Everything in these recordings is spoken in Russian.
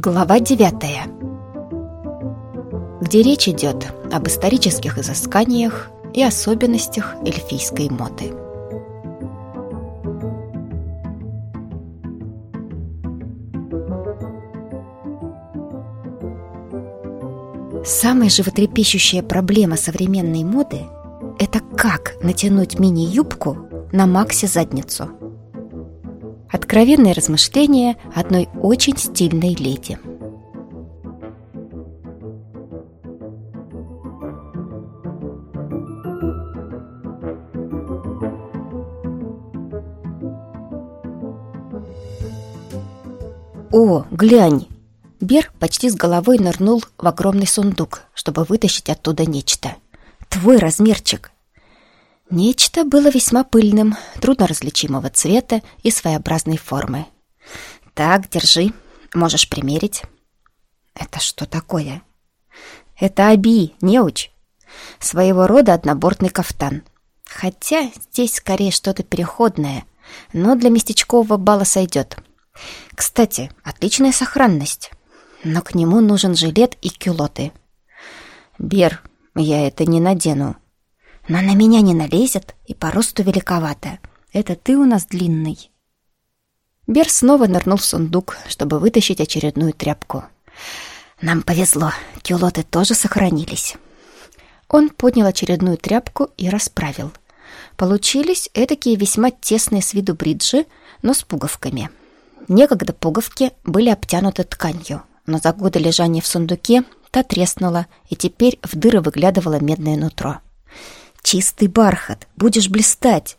Глава 9, где речь идет об исторических изысканиях и особенностях эльфийской моды. Самая животрепещущая проблема современной моды – это как натянуть мини-юбку на Максе-задницу. Откровенные размышления одной очень стильной леди. «О, глянь!» Бер почти с головой нырнул в огромный сундук, чтобы вытащить оттуда нечто. «Твой размерчик!» Нечто было весьма пыльным, трудно различимого цвета и своеобразной формы. «Так, держи, можешь примерить». «Это что такое?» «Это аби, неуч. Своего рода однобортный кафтан. Хотя здесь скорее что-то переходное, но для местечкового бала сойдет. Кстати, отличная сохранность, но к нему нужен жилет и кюлоты». «Бер, я это не надену». «Но на меня не налезет и по росту великовато. Это ты у нас длинный». Бер снова нырнул в сундук, чтобы вытащить очередную тряпку. «Нам повезло, кюлоты тоже сохранились». Он поднял очередную тряпку и расправил. Получились этакие весьма тесные с виду бриджи, но с пуговками. Некогда пуговки были обтянуты тканью, но за годы лежания в сундуке та треснула, и теперь в дыры выглядывало медное нутро. «Чистый бархат, будешь блистать».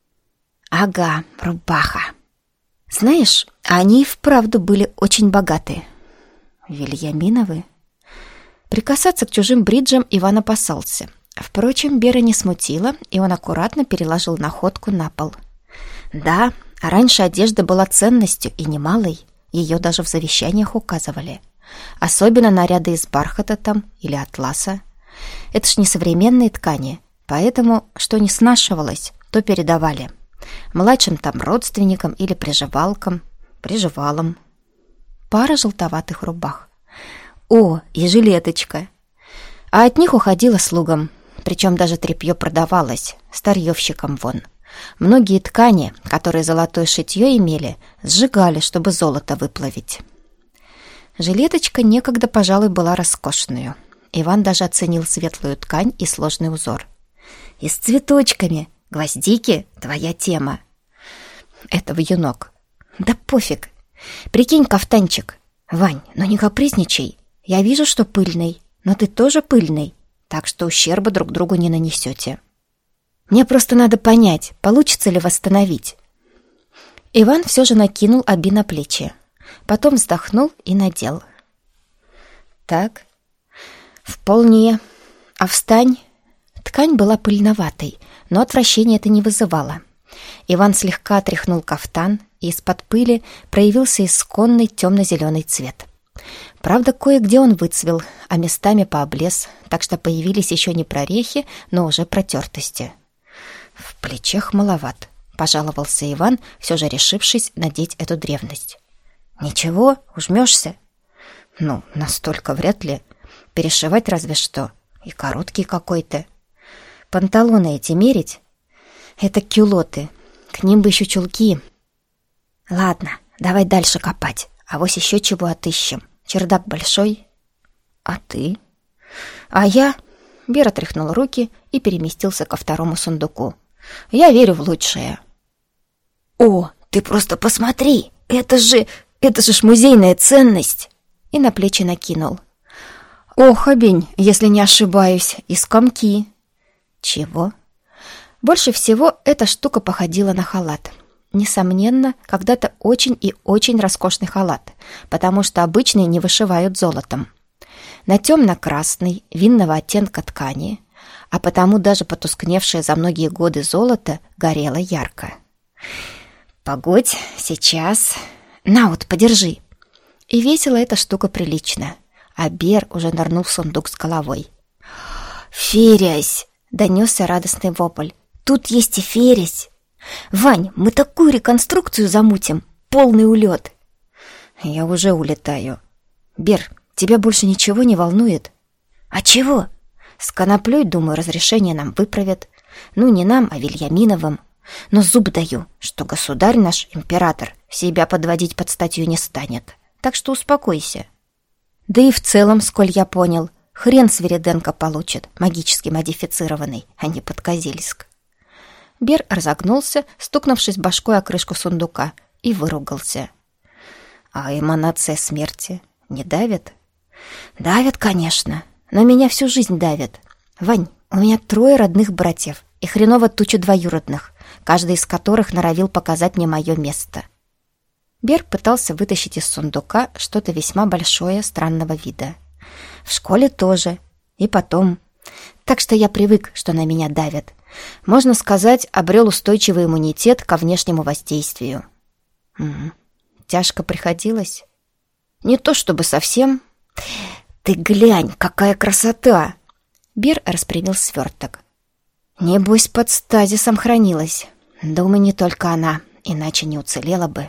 «Ага, рубаха». Знаешь, они и вправду были очень богаты. Вильяминовы? Прикасаться к чужим бриджам Иван опасался. Впрочем, Бера не смутило, и он аккуратно переложил находку на пол. Да, раньше одежда была ценностью и немалой, ее даже в завещаниях указывали. Особенно наряды из бархата там или атласа. Это ж не современные ткани. Поэтому, что не снашивалось, то передавали. Младшим там родственникам или приживалам. Пара желтоватых рубах. О, и жилеточка. А от них уходило слугам. Причем даже тряпье продавалось, старьевщикам вон. Многие ткани, которые золотое шитье имели, сжигали, чтобы золото выплавить. Жилеточка некогда, пожалуй, была роскошную. Иван даже оценил светлую ткань и сложный узор. «И с цветочками. Гвоздики — твоя тема». «Это вьюнок». «Да пофиг. Прикинь, кафтанчик. Вань, ну не капризничай. Я вижу, что пыльный, но ты тоже пыльный, так что ущерба друг другу не нанесете. Мне просто надо понять, получится ли восстановить». Иван все же накинул аби на плечи, потом вздохнул и надел. «Так, вполне. А встань». Ткань была пыльноватой, но отвращения это не вызывало. Иван слегка отряхнул кафтан, и из-под пыли проявился исконный темно-зеленый цвет. Правда, кое-где он выцвел, а местами пооблез, так что появились еще не прорехи, но уже протертости. «В плечах маловат», — пожаловался Иван, все же решившись надеть эту древность. «Ничего, ужмешься?» «Ну, настолько вряд ли. Перешивать разве что. И короткий какой-то. Панталоны эти мерить? Это кюлоты. К ним бы еще чулки». «Ладно, давай дальше копать. Авось еще чего отыщем. Чердак большой». «А ты?» «А я...» Бер отряхнул руки и переместился ко второму сундуку. «Я верю в лучшее». «О, ты просто посмотри! Это же ж музейная ценность!» И на плечи накинул. «Ох, обень, если не ошибаюсь, из комки». «Чего?» Больше всего эта штука походила на халат. Несомненно, когда-то очень и очень роскошный халат, потому что обычные не вышивают золотом. На темно-красной, винного оттенка ткани, а потому даже потускневшее за многие годы золото горело ярко. «Погодь, сейчас. На вот, подержи». И весила эта штука прилично, а Бер уже нырнул в сундук с головой. «Ферязь!» — донесся радостный вопль. «Тут есть и ферязь! Вань, мы такую реконструкцию замутим! Полный улет!» «Я уже улетаю». Бер, тебя больше ничего не волнует? А чего? С коноплей, думаю, разрешение нам выправят. Ну, не нам, а Вильяминовым. Но зуб даю, что государь наш, император, себя подводить под статью не станет. Так что успокойся. Да и в целом, сколь я понял, хрен Свириденко получит, магически модифицированный, а не Подкозельск. Бер разогнулся, стукнувшись башкой о крышку сундука, и выругался. А эманация смерти не давит? Давит, конечно, но меня всю жизнь давит. Вань, у меня 3 родных братьев и хреново туча двоюродных, каждый из которых норовил показать мне мое место. Бер пытался вытащить из сундука что-то весьма большое, странного вида. В школе тоже. И потом. Так что я привык, что на меня давят. Можно сказать, обрел устойчивый иммунитет ко внешнему воздействию. Тяжко приходилось? Не то чтобы совсем. Ты глянь, какая красота! Бер распрямил сверток. Небось, под стазисом хранилась. Думаю, не только она, иначе не уцелела бы.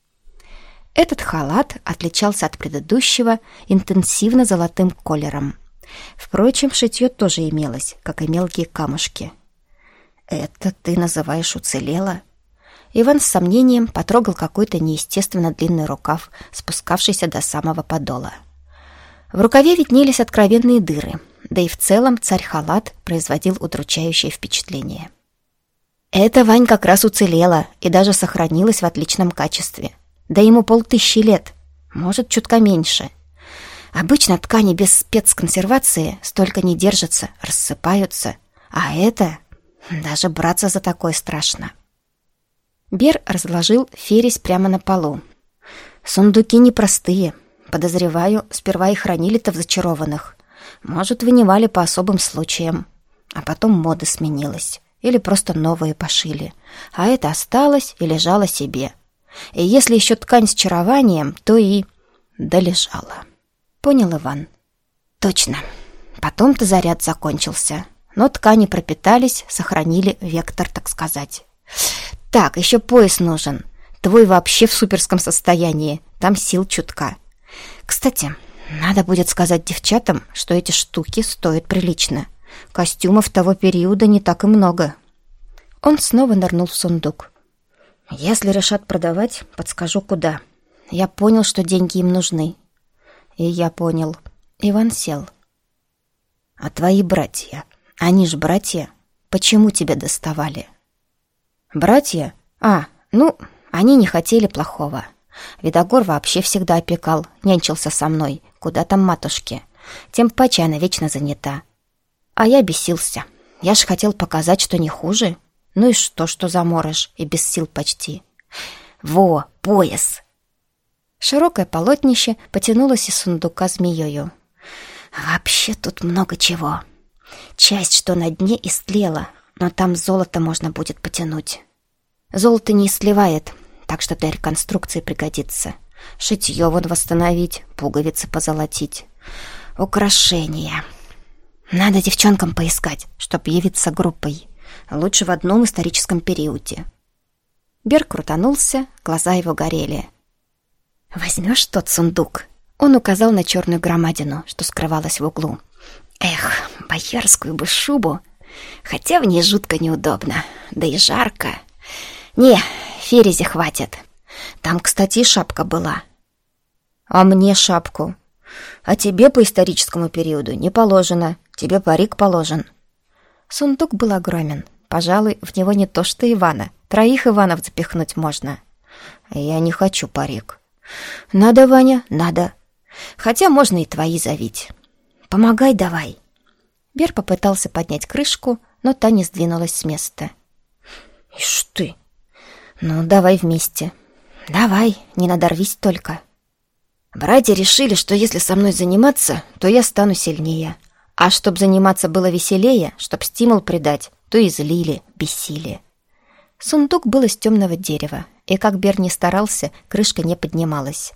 Этот халат отличался от предыдущего интенсивно золотым колером. Впрочем, шитье тоже имелось, как и мелкие камушки. «Это ты называешь уцелела?» Иван с сомнением потрогал какой-то неестественно длинный рукав, спускавшийся до самого подола. В рукаве виднелись откровенные дыры, да и в целом царь-халат производил удручающее впечатление. «Это, Вань, как раз уцелела и даже сохранилась в отличном качестве. Да ему 500 лет, может, чутка меньше. Обычно ткани без спецконсервации столько не держатся, рассыпаются. А это... даже браться за такое страшно». Бер разложил фересь прямо на полу. «Сундуки непростые. Подозреваю, сперва их хранили-то в зачарованных. Может, вынимали по особым случаям. А потом мода сменилась. Или просто новые пошили. А это осталось и лежало себе. И если еще ткань с чарованием, то и долежала». Понял Иван. Точно. Потом-то заряд закончился. Но ткани пропитались, сохранили вектор, так сказать. Так, еще пояс нужен. Твой вообще в суперском состоянии. Там сил чутка. Кстати, надо будет сказать девчатам, что эти штуки стоят прилично. Костюмов того периода не так и много. Он снова нырнул в сундук. Если решат продавать, подскажу, куда. Я понял, что деньги им нужны. И я понял. Иван сел. А твои братья, они ж братья, почему тебя доставали? Братья? Они не хотели плохого. Видогор вообще всегда опекал, нянчился со мной. Куда там матушке? Тем паче она вечно занята. А я бесился. Я ж хотел показать, что не хуже. Ну и что заморыш, и без сил почти. Во, пояс! Широкое полотнище потянулось из сундука змеёю. Вообще тут много чего. Часть, что на дне, истлела, но там золото можно будет потянуть. Золото не истлевает, так что для реконструкции пригодится. Шитьё вон восстановить, пуговицы позолотить. Украшения. Надо девчонкам поискать, чтоб явиться группой. Лучше в одном историческом периоде. Бер крутанулся, глаза его горели. «Возьмешь тот сундук?» Он указал на черную громадину, что скрывалась в углу. «Эх, боярскую бы шубу, хотя в ней жутко неудобно, да и жарко. Не, ферези хватит. Там, кстати, и шапка была». «А мне шапку? А тебе по историческому периоду не положено, тебе парик положен». Сундук был огромен. Пожалуй, в него не то что Ивана, 3 Иванов запихнуть можно. «Я не хочу парик». «Надо, Ваня, надо. Хотя можно и твои завить. Помогай давай». Бер попытался поднять крышку, но та не сдвинулась с места. «Ишь ты! Ну, давай вместе. Давай, не надорвись только». Братья решили, что если со мной заниматься, то я стану сильнее. А чтоб заниматься было веселее, чтоб стимул придать, то и злили, бесили. Сундук был из темного дерева, и как Бер ни старался, крышка не поднималась.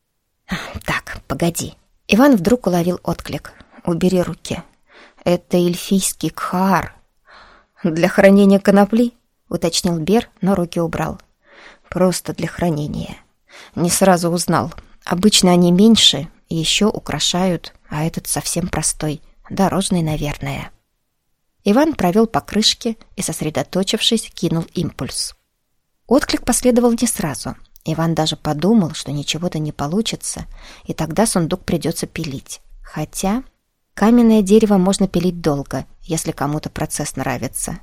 «Так, погоди». Иван вдруг уловил отклик. «Убери руки. Это эльфийский кхаар». «Для хранения конопли?» — уточнил Бер, но руки убрал. «Просто для хранения. Не сразу узнал. Обычно они меньше еще украшают, а этот совсем простой, дорожный, наверное. Иван провел по крышке и, сосредоточившись, кинул импульс. Отклик последовал не сразу. Иван даже подумал, что ничего-то не получится, и тогда сундук придется пилить. Хотя каменное дерево можно пилить долго, если кому-то процесс нравится.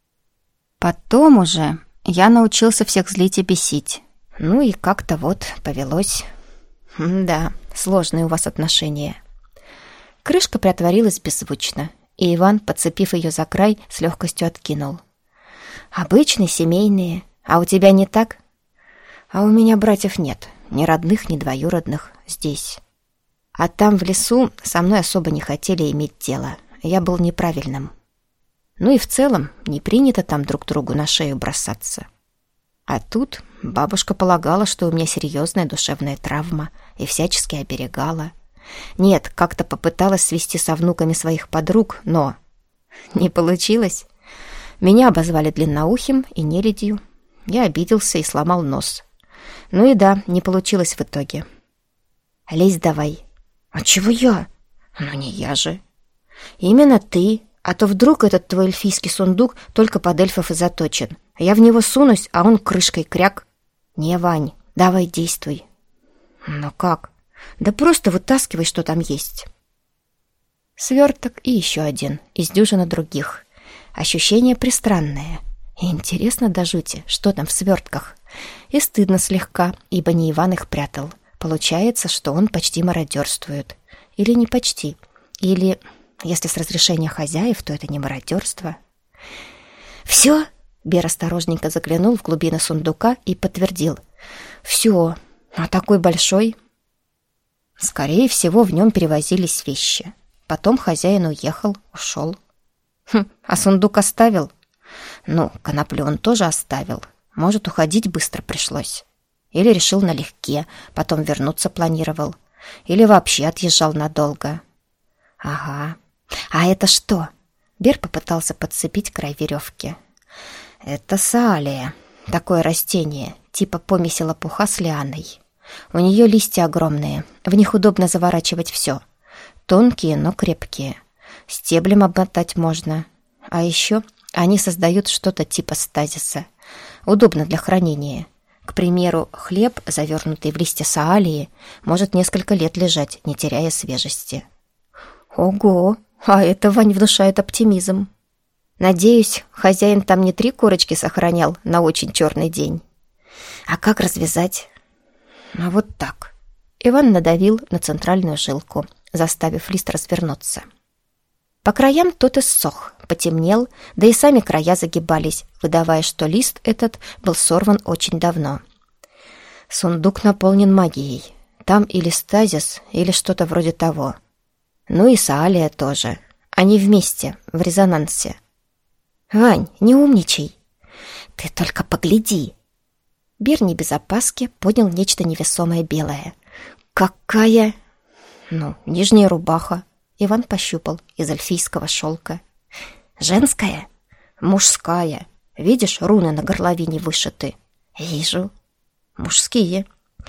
Потом уже я научился всех злить и бесить. Ну и как-то вот повелось. Да, сложные у вас отношения. Крышка приотворилась беззвучно, и Иван, подцепив ее за край, с легкостью откинул. «Обычные, семейные. А у тебя не так?» «А у меня братьев нет. Ни родных, ни двоюродных. Здесь. А там, в лесу, со мной особо не хотели иметь дело. Я был неправильным. Ну и в целом не принято там друг другу на шею бросаться. А тут бабушка полагала, что у меня серьезная душевная травма, и всячески оберегала. Нет, как-то попыталась свести со внуками своих подруг, но не получилось. Меня обозвали длинноухим и нелюдью. Я обиделся и сломал нос. Ну и да, не получилось в итоге. Лезь давай. А чего я? Ну не я же. Именно ты. А то вдруг этот твой эльфийский сундук только под эльфов и заточен. Я в него сунусь, а он крышкой кряк. Не, Вань, давай действуй. Но как? Да просто вытаскивай, что там есть. Сверток и еще один, из дюжины других. Ощущение пристранное. И интересно до жути, что там в свертках. И стыдно слегка, ибо не Иван их прятал. Получается, что он почти мародерствует. Или не почти. Или, если с разрешения хозяев, то это не мародерство. «Все?» Бер осторожненько заглянул в глубины сундука и подтвердил. «Все. А такой большой?» Скорее всего, в нем перевозились вещи. Потом хозяин уехал, ушел. А сундук оставил? Ну, коноплю он тоже оставил. Может, уходить быстро пришлось. Или решил налегке, потом вернуться планировал. Или вообще отъезжал надолго. Ага. А это что? Бер попытался подцепить край веревки. Это саалия. Такое растение, типа помеси лопуха с лианой. У нее листья огромные, в них удобно заворачивать все. Тонкие, но крепкие. Стеблем обмотать можно. А еще они создают что-то типа стазиса. Удобно для хранения. К примеру, хлеб, завернутый в листья саалии, может несколько лет лежать, не теряя свежести. Ого! А это, Вань, внушает оптимизм. Надеюсь, хозяин там не 3 корочки сохранял на очень черный день. А как развязать? А вот так. Иван надавил на центральную жилку, заставив лист развернуться. По краям тот иссох, потемнел, да и сами края загибались, выдавая, что лист этот был сорван очень давно. Сундук наполнен магией. Там или стазис, или что-то вроде того. Ну и саалия тоже. Они вместе, в резонансе. «Вань, не умничай!» «Ты только погляди!» Бер не без опаски поднял нечто невесомое белое. «Какая?» «Ну, нижняя рубаха». Иван пощупал из эльфийского шелка. «Женская?» «Мужская. Видишь, руны на горловине вышиты?» «Вижу». «Мужские».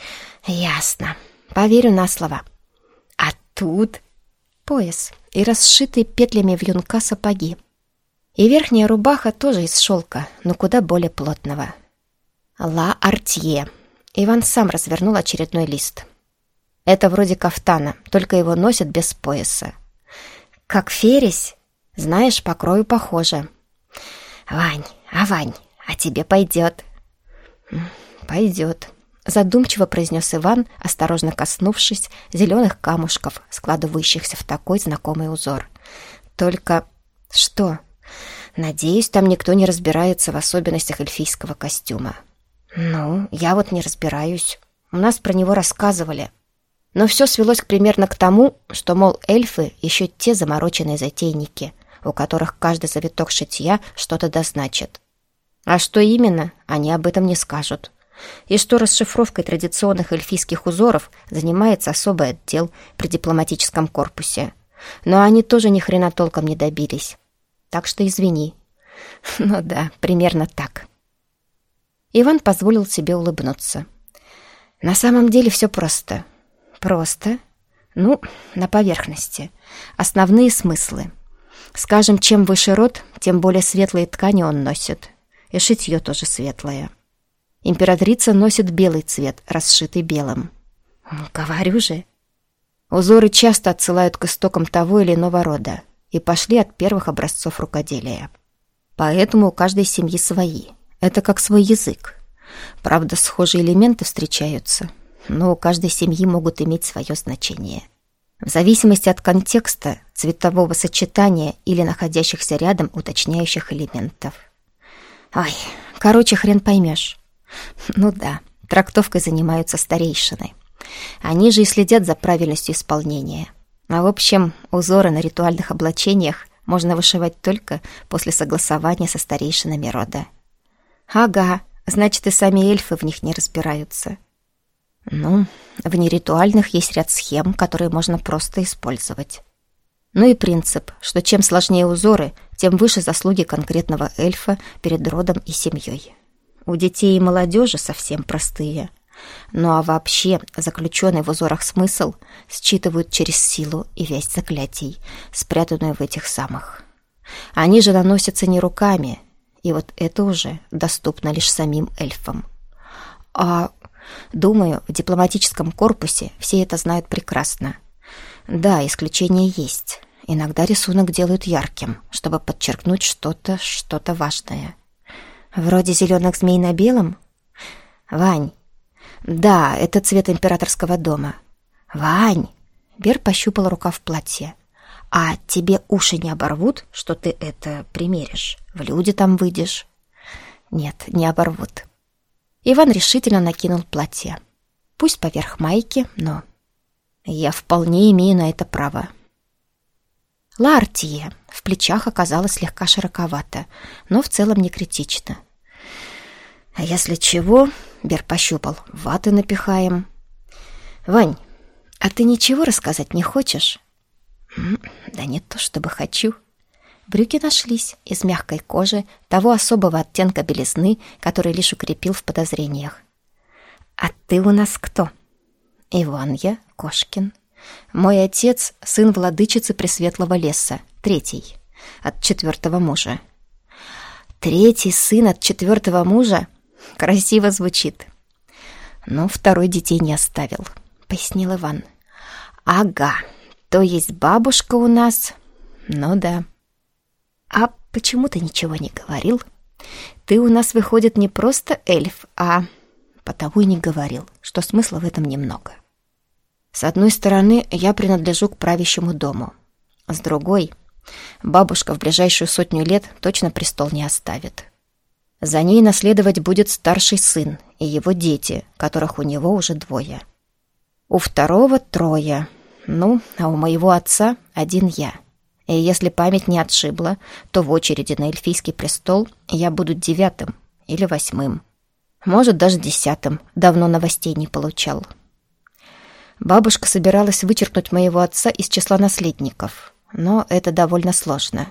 «Ясно. Поверю на слово». «А тут?» Пояс и расшитые петлями вьюнка сапоги. И верхняя рубаха тоже из шелка, но куда более плотного. «Ла Артье». Иван сам развернул очередной лист. Это вроде кафтана, только его носят без пояса. «Как фересь? Знаешь, по крою похоже». «Вань, а тебе пойдет?» «Пойдет», — задумчиво произнес Иван, осторожно коснувшись зеленых камушков, складывающихся в такой знакомый узор. «Только что? Надеюсь, там никто не разбирается в особенностях эльфийского костюма». «Ну, я вот не разбираюсь. У нас про него рассказывали». Но все свелось примерно к тому, что, мол, эльфы еще те замороченные затейники, у которых каждый завиток шитья что-то дозначит. А что именно, они об этом не скажут. И что расшифровкой традиционных эльфийских узоров занимается особый отдел при дипломатическом корпусе. Но они тоже ни хрена толком не добились. Так что извини. Ну да, примерно так. Иван позволил себе улыбнуться. На самом деле все просто. Просто? Ну, на поверхности. Основные смыслы. Скажем, чем выше род, тем более светлые ткани он носит. И шитье тоже светлое. Императрица носит белый цвет, расшитый белым. Говорю же. Узоры часто отсылают к истокам того или иного рода и пошли от первых образцов рукоделия. Поэтому у каждой семьи свои. Это как свой язык. Правда, схожие элементы встречаются, но у каждой семьи могут иметь свое значение. В зависимости от контекста, цветового сочетания или находящихся рядом уточняющих элементов. Ой, короче, хрен поймешь. Ну да, трактовкой занимаются старейшины. Они же и следят за правильностью исполнения. А в общем, узоры на ритуальных облачениях можно вышивать только после согласования со старейшинами рода. Ага, значит, и сами эльфы в них не разбираются. Ну, в неритуальных есть ряд схем, которые можно просто использовать. Ну и принцип, что чем сложнее узоры, тем выше заслуги конкретного эльфа перед родом и семьей. У детей и молодежи совсем простые. Ну а вообще, заключенный в узорах смысл считывают через силу и вязь заклятий, спрятанную в этих самых. Они же наносятся не руками, и вот это уже доступно лишь самим эльфам. А, думаю, в дипломатическом корпусе все это знают прекрасно. Да, исключения есть. Иногда рисунок делают ярким, чтобы подчеркнуть что-то важное. Вроде зеленых змей на белом? Вань. Да, это цвет императорского дома. Вань. Бер пощупал рукав платья. А тебе уши не оборвут, что ты это примеришь? В люди там выйдешь? Нет, не оборвут. Иван решительно накинул платье. Пусть поверх майки, но я вполне имею на это право. Лартия в плечах оказалась слегка широковато, но в целом не критично. А если чего, Бер пощупал, ваты напихаем. Вань, а ты ничего рассказать не хочешь? Да не то чтобы хочу. Брюки нашлись из мягкой кожи того особого оттенка белизны, который лишь укрепил в подозрениях. А ты у нас кто? Иван я, Кошкин. Мой отец — сын владычицы Пресветлого леса, третий, от 4-го мужа. Третий сын от 4-го мужа? Красиво звучит. Но второй детей не оставил, пояснил Иван. Ага, то есть бабушка у нас? Ну да. А почему ты ничего не говорил? Ты у нас, выходит, не просто эльф, а... Потому и не говорил, что смысла в этом немного. С одной стороны, я принадлежу к правящему дому. С другой, бабушка в ближайшую 100 лет точно престол не оставит. За ней наследовать будет старший сын и его дети, которых у него уже 2. У второго 3. Ну, а у моего отца 1 я. И если память не отшибла, то в очереди на эльфийский престол я буду 9 или 8. Может, даже 10. Давно новостей не получал. Бабушка собиралась вычеркнуть моего отца из числа наследников, но это довольно сложно.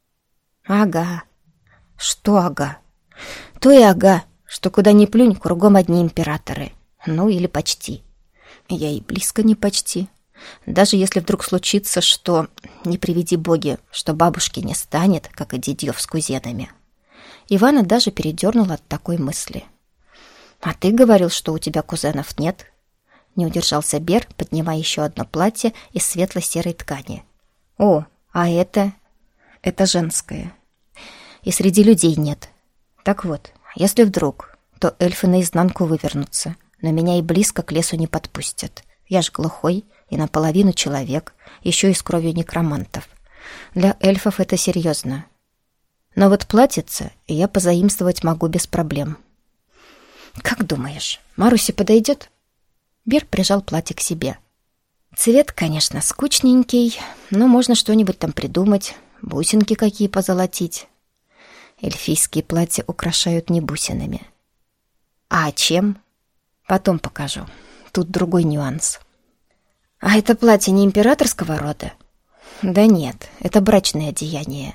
Ага. Что ага? То и ага, что куда ни плюнь, кругом одни императоры. Ну, или почти. Я и близко не почти. Даже если вдруг случится, что, не приведи боги, что бабушки не станет, как и дедьев с кузенами. Ивана даже передернула от такой мысли. «А ты говорил, что у тебя кузенов нет?» Не удержался Бер, поднимая еще одно платье из светло-серой ткани. «О, а это женское. И среди людей нет. Так вот, если вдруг, то эльфы наизнанку вывернутся, но меня и близко к лесу не подпустят. Я ж глухой и наполовину человек, еще и с кровью некромантов. Для эльфов это серьезно. Но вот платьице я позаимствовать могу без проблем». «Как думаешь, Марусе подойдет?» Бер прижал платье к себе. «Цвет, конечно, скучненький, но можно что-нибудь там придумать, бусинки какие позолотить». Эльфийские платья украшают не бусинами. «А чем?» «Потом покажу. Тут другой нюанс». «А это платье не императорского рода?» «Да нет, это брачное одеяние».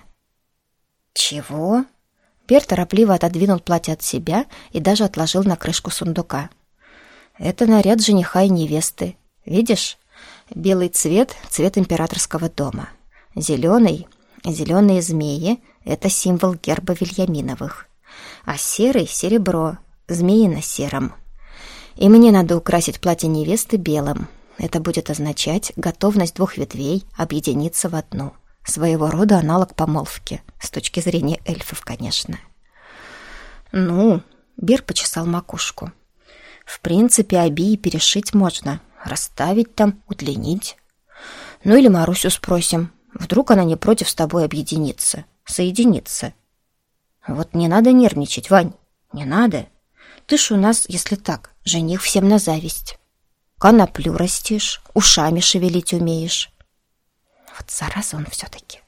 «Чего?» Бер торопливо отодвинул платье от себя и даже отложил на крышку сундука. «Это наряд жениха и невесты. Видишь? Белый цвет — цвет императорского дома. Зеленый — зеленые змеи — это символ герба Вельяминовых. А серый — серебро, змеи на сером. И мне надо украсить платье невесты белым. Это будет означать готовность двух ветвей объединиться в одну. Своего рода аналог помолвки, с точки зрения эльфов, конечно. Ну, Бир почесал макушку. В принципе, обеи перешить можно. Расставить там, удлинить. Ну или Марусю спросим. Вдруг она не против с тобой объединиться, соединиться. Вот не надо нервничать, Вань, не надо. Ты ж у нас, если так, жених всем на зависть. Коноплю растишь, ушами шевелить умеешь. Вот зараза он все-таки.